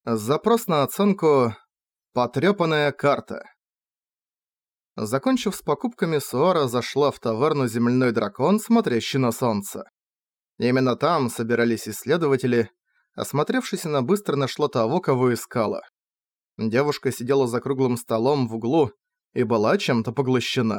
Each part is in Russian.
Запрос на оценку «Потрёпанная карта». Закончив с покупками, Суара зашла в таверну «Земляной дракон, смотрящий на солнце». Именно там собирались исследователи. Осмотревшись, она быстро нашла того, кого искала. Девушка сидела за круглым столом в углу и была чем-то поглощена.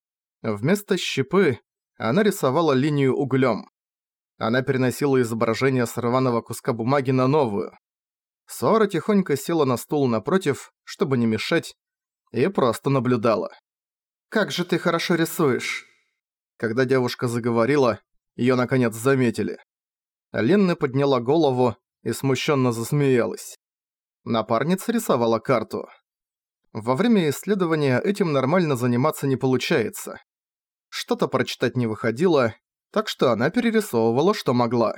Вместо щепы она рисовала линию углем. Она переносила изображение с рваного куска бумаги на новую. Суара тихонько села на стул напротив, чтобы не мешать, и просто наблюдала. «Как же ты хорошо рисуешь!» Когда девушка заговорила, её наконец заметили. Ленна подняла голову и смущенно засмеялась. Напарница рисовала карту. Во время исследования этим нормально заниматься не получается. Что-то прочитать не выходило, так что она перерисовывала, что могла.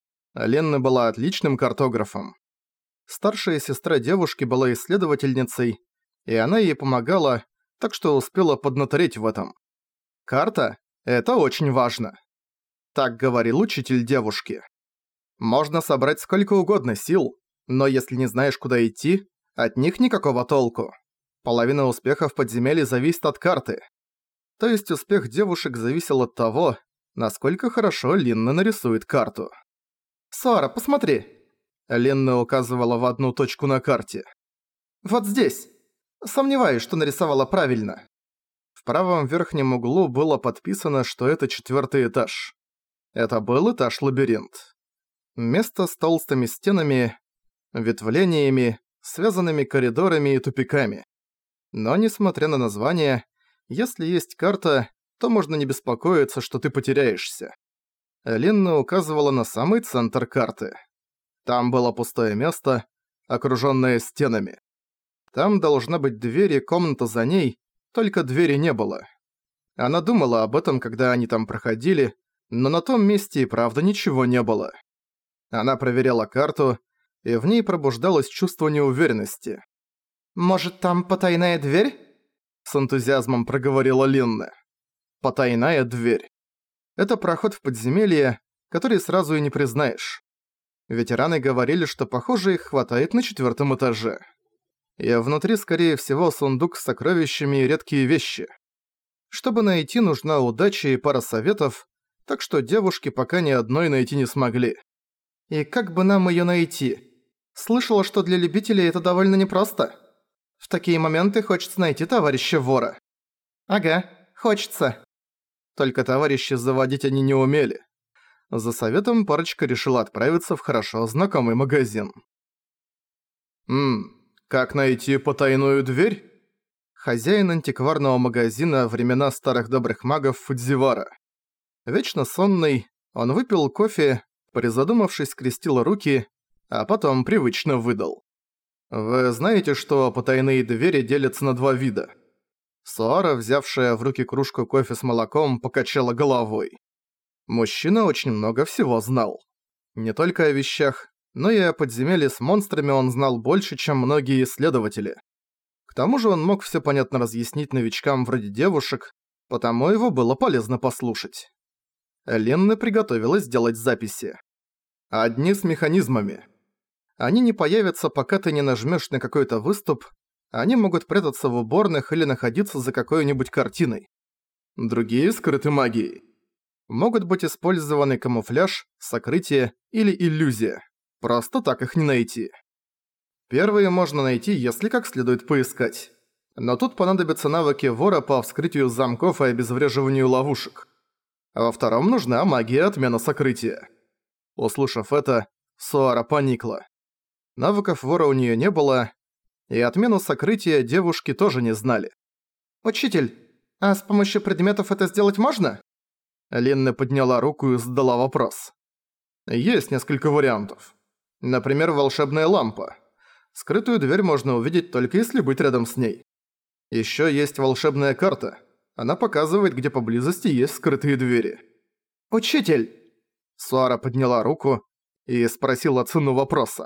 Ленна была отличным картографом. Старшая сестра девушки была исследовательницей, и она ей помогала, так что успела поднатореть в этом. Карта — это очень важно. Так говорил учитель девушки. Можно собрать сколько угодно сил, но если не знаешь, куда идти, от них никакого толку. Половина успеха в подземелье зависит от карты. То есть успех девушек зависел от того, насколько хорошо Линна нарисует карту. «Суара, посмотри!» Ленна указывала в одну точку на карте. «Вот здесь. Сомневаюсь, что нарисовала правильно». В правом верхнем углу было подписано, что это 4-й этаж. Это был этаж-лабиринт. Место с толстыми стенами, ветвлениями, связанными коридорами и тупиками. Но несмотря на название, если есть карта, то можно не беспокоиться, что ты потеряешься. Ленна указывала на самый центр карты. Там было пустое место, окружённое стенами. Там должна быть дверь и комната за ней, только двери не было. Она думала об этом, когда они там проходили, но на том месте и правда ничего не было. Она проверяла карту, и в ней пробуждалось чувство неуверенности. «Может, там потайная дверь?» С энтузиазмом проговорила Линна. Потайная дверь. Это проход в подземелье, который сразу и не признаешь. Ветераны говорили, что, похоже, их хватает на 4-м этаже. И внутри, скорее всего, сундук с сокровищами и редкие вещи. Чтобы найти, нужна удача и пара советов, так что девушки пока ни одной найти не смогли. И как бы нам её найти? Слышала, что для любителей это довольно непросто. В такие моменты хочется найти товарища-вора. Ага, хочется. Только товарищей заводить они не умели. За советом парочка решила отправиться в хорошо знакомый магазин. Как найти потайную дверь? Хозяин антикварного магазина времена старых добрых магов Фудзивара. Вечно сонный, он выпил кофе, призадумавшись, скрестил руки, а потом привычно выдал. Вы знаете, что потайные двери делятся на 2 вида? Суара, взявшая в руки кружку кофе с молоком, покачала головой. Мужчина очень много всего знал. Не только о вещах, но и о подземелье с монстрами он знал больше, чем многие исследователи. К тому же он мог всё понятно разъяснить новичкам вроде девушек, потому его было полезно послушать. Ленна приготовилась делать записи. Одни с механизмами. Они не появятся, пока ты не нажмёшь на какой-то выступ, они могут прятаться в уборных или находиться за какой-нибудь картиной. Другие скрыты магией. Могут быть использованы камуфляж, сокрытие или иллюзия. Просто так их не найти. Первые можно найти, если как следует поискать. Но тут понадобятся навыки вора по вскрытию замков и обезвреживанию ловушек. А во втором нужна магия отмена сокрытия. Услышав это, Суара поникла. Навыков вора у неё не было, и отмену сокрытия девушки тоже не знали. «Учитель, а с помощью предметов это сделать можно?» Линна подняла руку и задала вопрос. Есть несколько вариантов. Например, волшебная лампа. Скрытую дверь можно увидеть только если быть рядом с ней. Ещё есть волшебная карта. Она показывает, где поблизости есть скрытые двери. «Учитель!» Суара подняла руку и спросила цену вопроса.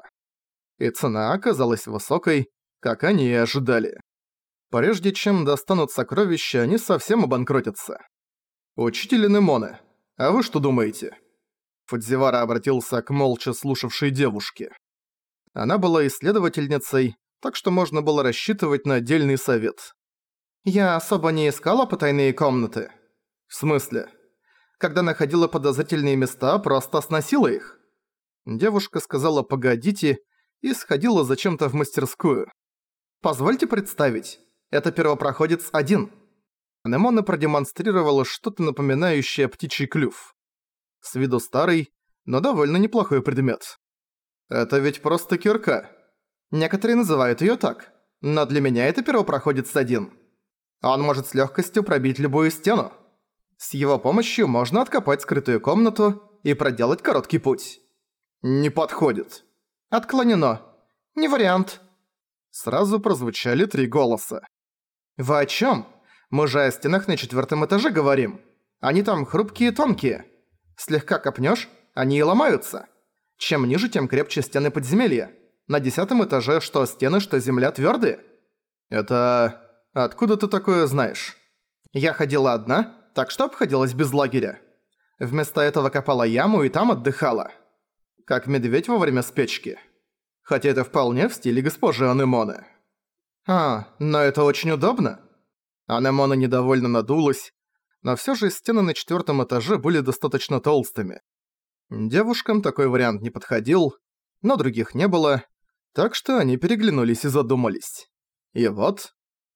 И цена оказалась высокой, как они и ожидали. Прежде чем достанут сокровища, они совсем обанкротятся. «Учитель Инемоне, а вы что думаете?» Фудзивара обратился к молча слушавшей девушке. Она была исследовательницей, так что можно было рассчитывать на отдельный совет. «Я особо не искала потайные комнаты». «В смысле?» «Когда находила подозрительные места, просто сносила их». Девушка сказала «погодите» и сходила зачем-то в мастерскую. «Позвольте представить, это первопроходец 1». Анемона продемонстрировала что-то напоминающее птичий клюв. С виду старый, но довольно неплохой предмет. «Это ведь просто кирка». Некоторые называют её так, но для меня это первопроходец 1. Он может с лёгкостью пробить любую стену. С его помощью можно откопать скрытую комнату и проделать короткий путь. Не подходит. Отклонено. Не вариант. Сразу прозвучали 3 голоса. Вы о чём? Мы же о стенах на 4-м этаже говорим. Они там хрупкие и тонкие. Слегка копнёшь, они и ломаются. Чем ниже, тем крепче стены подземелья. На 10-м этаже что стены, что земля твёрдые. Это... Откуда ты такое знаешь? Я ходила одна, так что обходилась без лагеря. Вместо этого копала яму и там отдыхала. Как медведь во время спячки. Хотя это вполне в стиле госпожи Анемоны. Но это очень удобно. Анемона недовольно надулась, но всё же стены на 4-м этаже были достаточно толстыми. Девушкам такой вариант не подходил, но других не было, так что они переглянулись и задумались. И вот...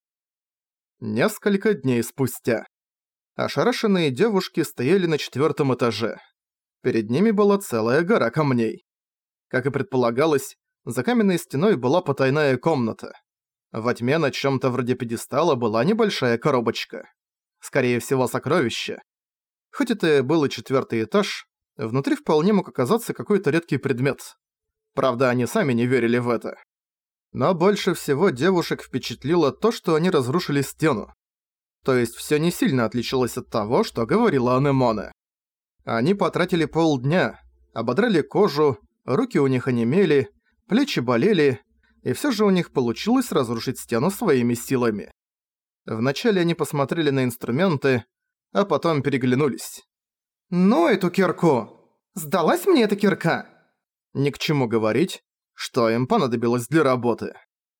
Несколько дней спустя. Ошарашенные девушки стояли на 4-м этаже. Перед ними была целая гора камней. Как и предполагалось, за каменной стеной была потайная комната. Во тьме на чём-то вроде пьедестала была небольшая коробочка. Скорее всего, сокровище. Хоть это и был и 4-й этаж, внутри вполне мог оказаться какой-то редкий предмет. Правда, они сами не верили в это. Но больше всего девушек впечатлило то, что они разрушили стену. То есть всё не сильно отличалось от того, что говорила Анемона. Они потратили полдня, ободрали кожу, руки у них онемели, плечи болели, и всё же у них получилось разрушить стену своими силами. Вначале они посмотрели на инструменты, а потом переглянулись. «Ну эту кирку! Сдалась мне эта кирка!» Ни к чему говорить, что им понадобилось для работы.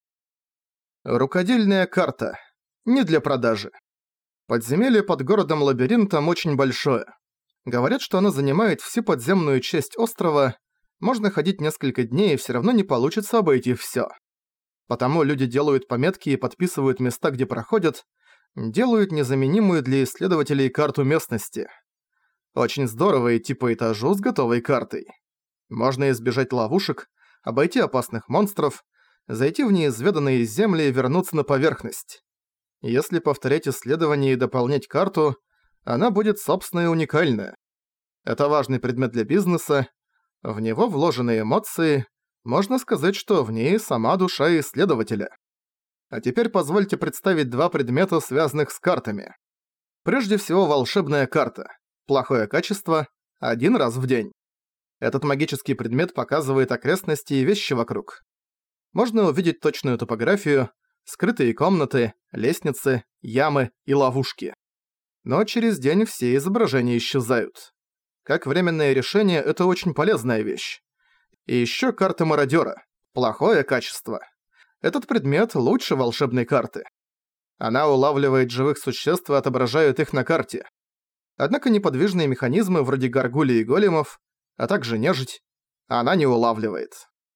Рукодельная карта. Не для продажи. Подземелье под городом-лабиринтом очень большое. Говорят, что оно занимает всю подземную часть острова. Можно ходить несколько дней, и всё равно не получится обойти всё. Потому люди делают пометки и подписывают места, где проходят, делают незаменимую для исследователей карту местности. Очень здорово идти по этажу с готовой картой. Можно избежать ловушек, обойти опасных монстров, зайти в неизведанные земли и вернуться на поверхность. Если повторять исследования и дополнять карту, она будет собственная и уникальная. Это важный предмет для бизнеса, в него вложены эмоции, можно сказать, что в ней сама душа исследователя. А теперь позвольте представить 2 предмета, связанных с картами. Прежде всего, волшебная карта. Плохое качество, 1 раз в день. Этот магический предмет показывает окрестности и вещи вокруг. Можно увидеть точную топографию, скрытые комнаты, лестницы, ямы и ловушки. Но через день все изображения исчезают. Как временное решение, это очень полезная вещь. И ещё карта мародёра. Плохое качество. Этот предмет лучше волшебной карты. Она улавливает живых существ и отображает их на карте. Однако неподвижные механизмы вроде горгулей и големов, а также нежить, она не улавливает.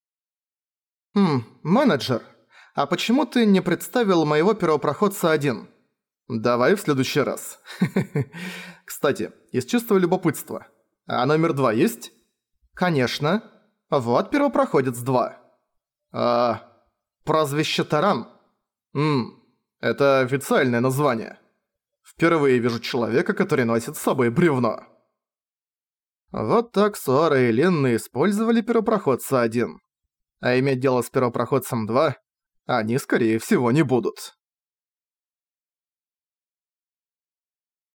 Менеджер, а почему ты не представил моего первопроходца 1? Давай в следующий раз. Кстати, из чистого любопытства. А номер 2 есть? Конечно. Вот первопроходец 2. Прозвище Таран. Это официальное название. Впервые вижу человека, который носит с собой бревно. Вот так Суара и Ленна использовали первопроходца 1. А иметь дело с первопроходцем 2 они, скорее всего, не будут.